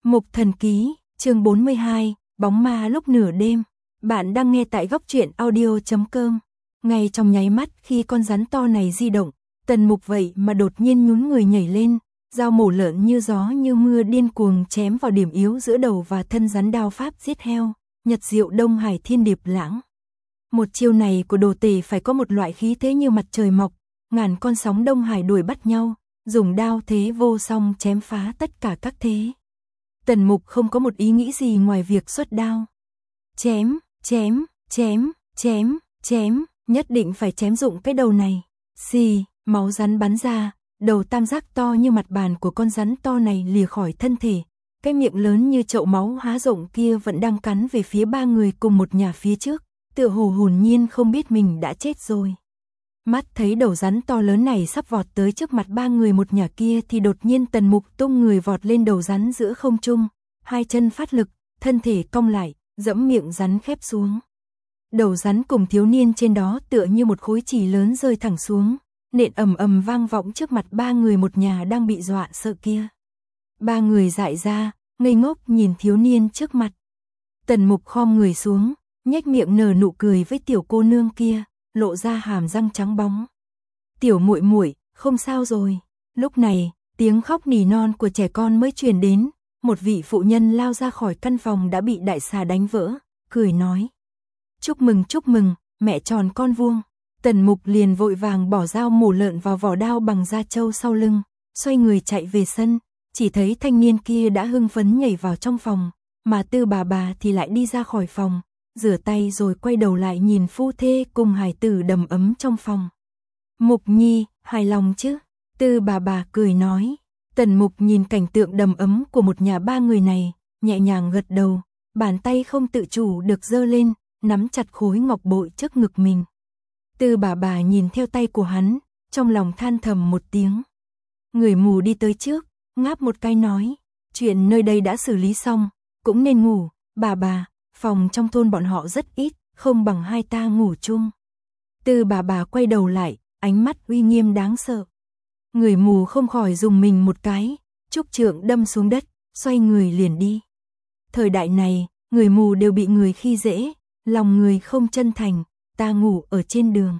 Mục Thần Ký, chương 42, Bóng ma lúc nửa đêm. Bạn đang nghe tại góc truyện audio.com. Ngay trong nháy mắt khi con rắn to này di động, Tần Mục vậy mà đột nhiên nhún người nhảy lên, dao mổ lợn như gió như mưa điên cuồng chém vào điểm yếu giữa đầu và thân rắn, đao pháp giết heo, nhật diệu Đông Hải thiên điệp lãng. Một chiêu này của đồ tể phải có một loại khí thế như mặt trời mọc, ngàn con sóng Đông Hải đuổi bắt nhau, dùng đao thế vô song chém phá tất cả các thế. Tần Mục không có một ý nghĩ gì ngoài việc xuất đao. Chém, chém, chém, chém, chém, nhất định phải chém dụng cái đầu này. Xì, máu rắn bắn ra, đầu tam giác to như mặt bàn của con rắn to này lìa khỏi thân thể. Cái miệng lớn như chậu máu há rộng kia vẫn đang cắn về phía ba người cùng một nhà phía trước, tựa hồ hồn nhiên không biết mình đã chết rồi. Mắt thấy đầu rắn to lớn này sắp vọt tới trước mặt ba người một nhà kia thì đột nhiên Tần Mục tung người vọt lên đầu rắn giữa không trung, hai chân phát lực, thân thể cong lại, dẫm miệng rắn khép xuống. Đầu rắn cùng thiếu niên trên đó tựa như một khối chì lớn rơi thẳng xuống, nện ầm ầm vang vọng trước mặt ba người một nhà đang bị dọa sợ kia. Ba người dại ra, ngây ngốc nhìn thiếu niên trước mặt. Tần Mục khom người xuống, nhếch miệng nở nụ cười với tiểu cô nương kia, lộ ra hàm răng trắng bóng. Tiểu muội muội, không sao rồi. Lúc này, tiếng khóc nỉ non của trẻ con mới truyền đến, một vị phụ nhân lao ra khỏi căn phòng đã bị đại xà đánh vỡ, cười nói: chúc mừng, mẹ tròn con vuông. Tần Mục liền vội vàng bỏ dao mổ lợn vào vỏ đao bằng da trâu sau lưng, xoay người chạy về sân, chỉ thấy thanh niên kia đã hưng phấn nhảy vào trong phòng, mà Tư bà thì lại đi ra khỏi phòng, rửa tay rồi quay đầu lại nhìn phu thê cùng hải tử đầm ấm trong phòng. Mục Nhi, hài lòng chứ? Tư bà cười nói. Tần Mục nhìn cảnh tượng đầm ấm của một nhà ba người này, nhẹ nhàng gật đầu, bàn tay không tự chủ được giơ lên, nắm chặt khối ngọc bội trước ngực mình. Tư bà nhìn theo tay của hắn, trong lòng than thầm một tiếng. Người mù đi tới trước, ngáp một cái nói: chuyện nơi đây đã xử lý xong, cũng nên ngủ. Bà, phòng trong thôn bọn họ rất ít, không bằng hai ta ngủ chung. Tư bà quay đầu lại, ánh mắt uy nghiêm đáng sợ. Người mù không khỏi dùng mình một cái, trúc trượng đâm xuống đất, xoay người liền đi. Thời đại này, người mù đều bị người khi dễ, lòng người không chân thành, ta ngủ ở trên đường.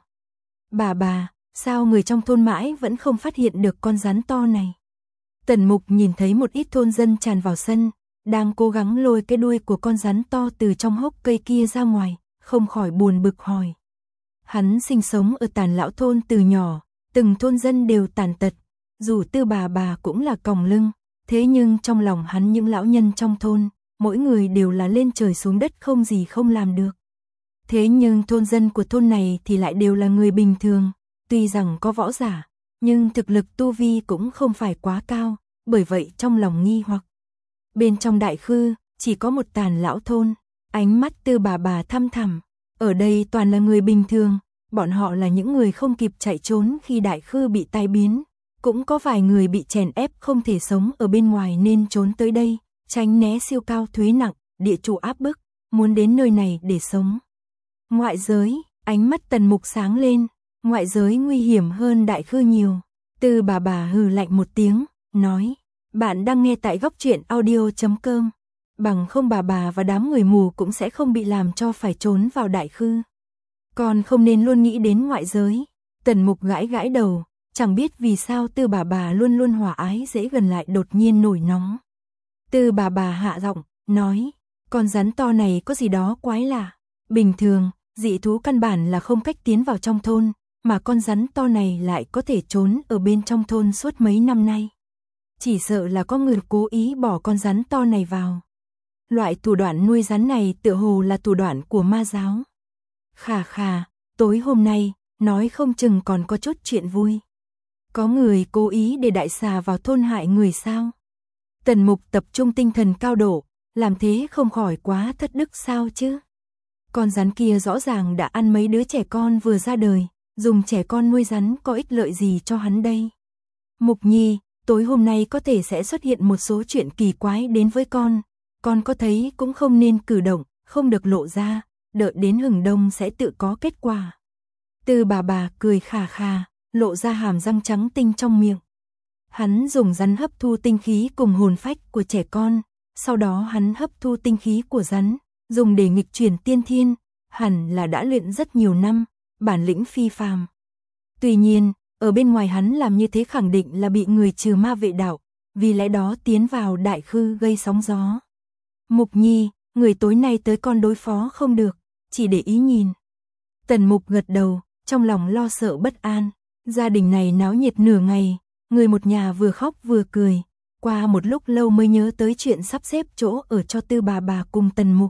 Bà, sao người trong thôn mãi vẫn không phát hiện được con rắn to này? Tần Mục nhìn thấy một ít thôn dân tràn vào sân, đang cố gắng lôi cái đuôi của con rắn to từ trong hốc cây kia ra ngoài, không khỏi buồn bực hỏi. Hắn sinh sống ở Tàn Lão thôn từ nhỏ, từng thôn dân đều tàn tật, dù Tư bà cũng là còng lưng, thế nhưng trong lòng hắn những lão nhân trong thôn, mỗi người đều là lên trời xuống đất không gì không làm được. Thế nhưng thôn dân của thôn này thì lại đều là người bình thường, tuy rằng có võ giả, nhưng thực lực tu vi cũng không phải quá cao, bởi vậy trong lòng nghi hoặc. Bên trong đại khư, chỉ có một Tàn Lão thôn, ánh mắt Tư bà thăm thẳm, ở đây toàn là người bình thường, bọn họ là những người không kịp chạy trốn khi đại khư bị tai biến, cũng có vài người bị chèn ép không thể sống ở bên ngoài nên trốn tới đây, tránh né siêu cao thuế nặng, địa chủ áp bức, muốn đến nơi này để sống. Ngoại giới, ánh mắt Tần Mục sáng lên, ngoại giới nguy hiểm hơn đại khư nhiều. Tư bà hừ lạnh một tiếng, nói: bạn đang nghe tại góc truyện audio.com. Bằng không bà và đám người mù cũng sẽ không bị làm cho phải trốn vào đại khư. Còn không nên luôn nghĩ đến ngoại giới. Tần Mục gãi đầu, chẳng biết vì sao Tư bà luôn luôn hòa ái dễ gần lại đột nhiên nổi nóng. Tư bà hạ giọng, nói: con rắn to này có gì đó quái lạ. Bình thường, dị thú căn bản là không cách tiến vào trong thôn, mà con rắn to này lại có thể trốn ở bên trong thôn suốt mấy năm nay. Chỉ sợ là có người cố ý bỏ con rắn to này vào. Loại thủ đoạn nuôi rắn này tựa hồ là thủ đoạn của ma giáo. Khà, tối hôm nay, nói không chừng còn có chút chuyện vui. Có người cố ý để đại xà vào thôn hại người sao? Tần Mục tập trung tinh thần cao độ, làm thế không khỏi quá thất đức sao chứ? Con rắn kia rõ ràng đã ăn mấy đứa trẻ con vừa ra đời, dùng trẻ con nuôi rắn có ích lợi gì cho hắn đây? Mục Nhi, tối hôm nay có thể sẽ xuất hiện một số chuyện kỳ quái đến với con có thấy cũng không nên cử động, không được lộ ra, đợi đến hừng đông sẽ tự có kết quả. Tư bà cười khà, lộ ra hàm răng trắng tinh trong miệng. Hắn dùng rắn hấp thu tinh khí cùng hồn phách của trẻ con, sau đó hắn hấp thu tinh khí của rắn, dùng để nghịch chuyển tiên thiên, hẳn là đã luyện rất nhiều năm, bản lĩnh phi phàm. Tuy nhiên, ở bên ngoài hắn làm như thế khẳng định là bị người trừ ma vệ đạo, vì lẽ đó tiến vào đại khư gây sóng gió. Mục Nhi, người tối nay tới con đối phó không được, chỉ để ý nhìn. Tần Mục gật đầu, trong lòng lo sợ bất an. Gia đình này náo nhiệt nửa ngày, người một nhà vừa khóc vừa cười. Qua một lúc lâu mới nhớ tới chuyện sắp xếp chỗ ở cho Tư bà cùng Tần Mục.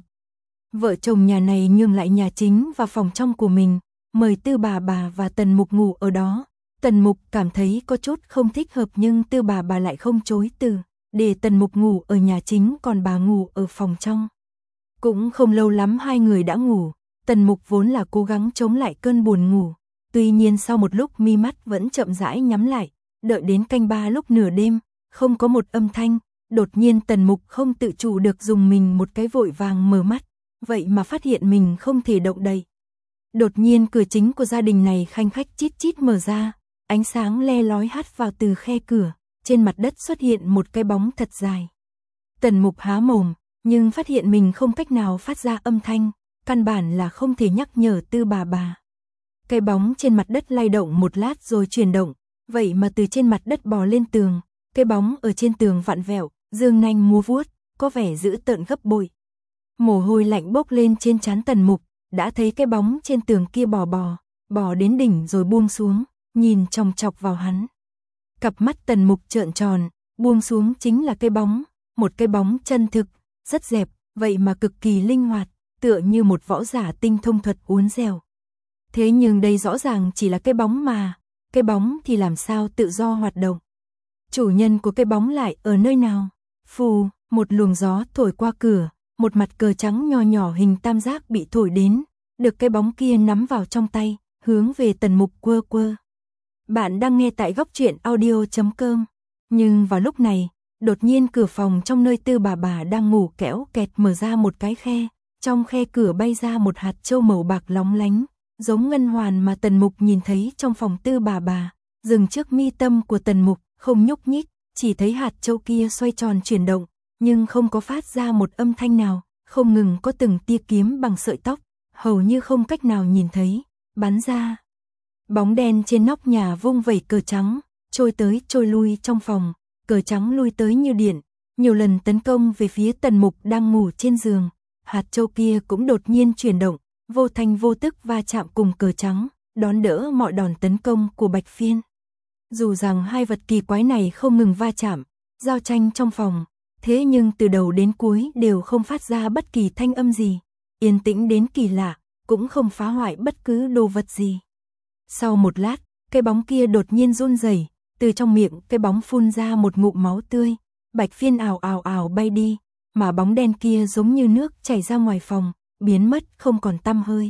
Vợ chồng nhà này nhường lại nhà chính và phòng trong của mình, mời Tư bà và Tần Mục ngủ ở đó. Tần Mục cảm thấy có chút không thích hợp nhưng Tư bà lại không chối từ, để Tần Mục ngủ ở nhà chính còn bà ngủ ở phòng trong. Cũng không lâu lắm hai người đã ngủ, Tần Mục vốn là cố gắng chống lại cơn buồn ngủ. Tuy nhiên sau một lúc mi mắt vẫn chậm rãi nhắm lại, đợi đến canh ba lúc nửa đêm, không có một âm thanh, đột nhiên Tần Mục không tự chủ được dùng mình một cái vội vàng mở mắt, vậy mà phát hiện mình không thể động đậy. Đột nhiên cửa chính của gia đình này khanh khách chít chít mở ra, ánh sáng le lói hắt vào từ khe cửa, trên mặt đất xuất hiện một cái bóng thật dài. Tần Mục há mồm, nhưng phát hiện mình không cách nào phát ra âm thanh, căn bản là không thể nhắc nhở Tư bà. Cái bóng trên mặt đất lay động một lát rồi chuyển động, vậy mà từ trên mặt đất bò lên tường, cái bóng ở trên tường vặn vẹo, dương nanh múa vuốt, có vẻ dữ tợn gấp bội. Mồ hôi lạnh bốc lên trên trán Tần Mục, đã thấy cái bóng trên tường kia bò đến đỉnh rồi buông xuống, nhìn chòng chọc vào hắn. Cặp mắt Tần Mục trợn tròn, buông xuống chính là cái bóng, một cái bóng chân thực, rất dẹp, vậy mà cực kỳ linh hoạt, tựa như một võ giả tinh thông thuật uốn dẻo. Thế nhưng đây rõ ràng chỉ là cái bóng mà, cái bóng thì làm sao tự do hoạt động. Chủ nhân của cái bóng lại ở nơi nào? Phù, một luồng gió thổi qua cửa, một mặt cờ trắng nho nhỏ hình tam giác bị thổi đến, được cái bóng kia nắm vào trong tay, hướng về Tần Mục quơ quơ. Bạn đang nghe tại góc truyện audio.com. Nhưng vào lúc này, đột nhiên cửa phòng trong nơi Tư bà đang ngủ kéo kẹt mở ra một cái khe, trong khe cửa bay ra một hạt châu màu bạc lóng lánh, giống ngân hoàn mà Tần Mục nhìn thấy trong phòng Tư bà, dừng trước mi tâm của Tần Mục, không nhúc nhích, chỉ thấy hạt châu kia xoay tròn chuyển động, nhưng không có phát ra một âm thanh nào, không ngừng có từng tia kiếm bằng sợi tóc, hầu như không cách nào nhìn thấy, bắn ra. Bóng đen trên nóc nhà vung vẩy cờ trắng, trôi tới trôi lui trong phòng, cờ trắng lui tới như điện, nhiều lần tấn công về phía Tần Mục đang ngủ trên giường. Hạt châu kia cũng đột nhiên chuyển động, vô thanh vô tức va chạm cùng cờ trắng, đón đỡ mọi đòn tấn công của Bạch Phiên. Dù rằng hai vật kỳ quái này không ngừng va chạm, giao tranh trong phòng, thế nhưng từ đầu đến cuối đều không phát ra bất kỳ thanh âm gì, yên tĩnh đến kỳ lạ, cũng không phá hoại bất cứ đồ vật gì. Sau một lát, cái bóng kia đột nhiên run rẩy, từ trong miệng cái bóng phun ra một ngụm máu tươi, Bạch Phiên ào ào bay đi, mà bóng đen kia giống như nước chảy ra ngoài phòng, biến mất không còn tăm hơi.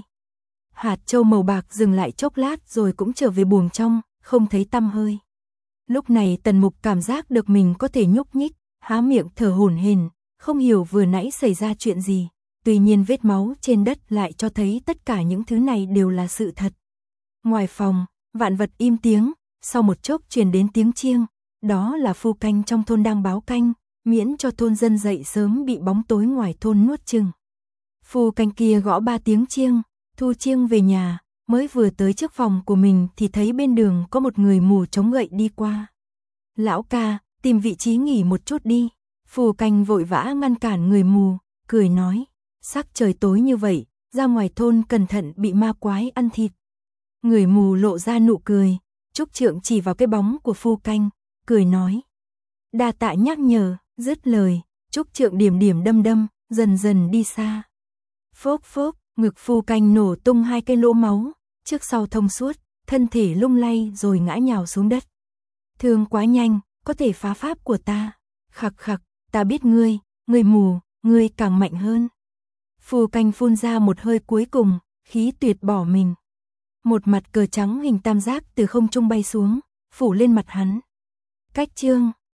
Hạt châu màu bạc dừng lại chốc lát rồi cũng trở về buồng trong, không thấy tăm hơi. Lúc này Tần Mục cảm giác được mình có thể nhúc nhích, há miệng thở hổn hển, không hiểu vừa nãy xảy ra chuyện gì. Tuy nhiên vết máu trên đất lại cho thấy tất cả những thứ này đều là sự thật. Ngoài phòng, vạn vật im tiếng, sau một chốc truyền đến tiếng chiêng, đó là phu canh trong thôn đang báo canh, miễn cho thôn dân dậy sớm bị bóng tối ngoài thôn nuốt chừng. Phu canh kia gõ 3 tiếng chiêng, thu chiêng về nhà, mới vừa tới trước phòng của mình thì thấy bên đường có một người mù chống gậy đi qua. Lão ca, tìm vị trí nghỉ một chút đi. Phu canh vội vã ngăn cản người mù, cười nói, sắc trời tối như vậy, ra ngoài thôn cẩn thận bị ma quái ăn thịt. Người mù lộ ra nụ cười, Trúc Trượng chỉ vào cái bóng của phu canh, cười nói, đa tạ nhắc nhở. Dứt lời, Trúc Trượng điểm điểm đâm đâm, dần dần đi xa. Phốc phốc, ngực phu canh nổ tung 2 cái lỗ máu, trước sau thông suốt, thân thể lung lay rồi ngã nhào xuống đất. Thương quá nhanh, có thể phá pháp của ta. Khặc khặc, ta biết ngươi, người mù, ngươi càng mạnh hơn. Phu canh phun ra một hơi cuối cùng, khí tuyệt bỏ mình. Một mặt cờ trắng hình tam giác từ không trung bay xuống, phủ lên mặt hắn. Cách chương